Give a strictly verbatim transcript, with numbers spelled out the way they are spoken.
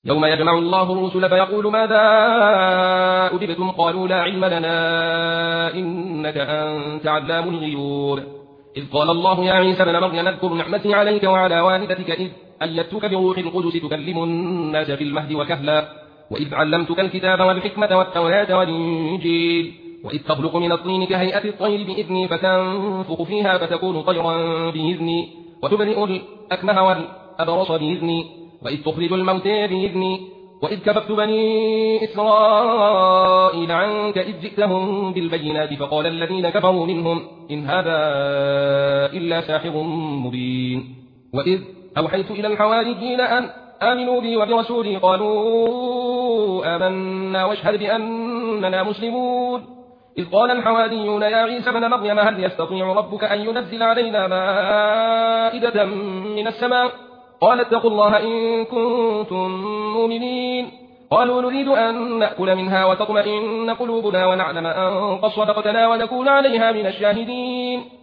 يوم يجمع الله الرسل فيقول ماذا أجبتم قالوا لا علم لنا إنك أنت علام الغيوب إذ قال الله يا عيسى ابن مريم اذكر نعمتي عليك وعلى والدتك إذ أيدتك بروح القدس تكلم الناس في المهد وكهلا وإذ علمتك الكتاب والحكمة والتوراة والإنجيل وإذ تخلق من الطين كهيئة الطير بإذني فتنفخ فيها فتكون طيرا بإذني وتبرئ الأكمه والأبرص بإذني وإذ تخرج الموتى بإذني وإذ كففت بني إسرائيل عنك إذ جئتهم بالبينات فقال الذين كفروا منهم إن هذا إلا ساحر مبين وإذ أوحيت إلى الحواريين أن آمنوا بي وبرسولي قالوا آمنا واشهد بأننا مسلمون إذ قال الحواريون يا عيسى ابن مريم هل يستطيع ربك أن ينزل علينا مائدة من السماء قال اتقوا الله إن كنتم مؤمنين قالوا نريد أن نأكل منها وتطمئن قلوبنا ونعلم أن قد صدقتنا ونكون عليها من الشاهدين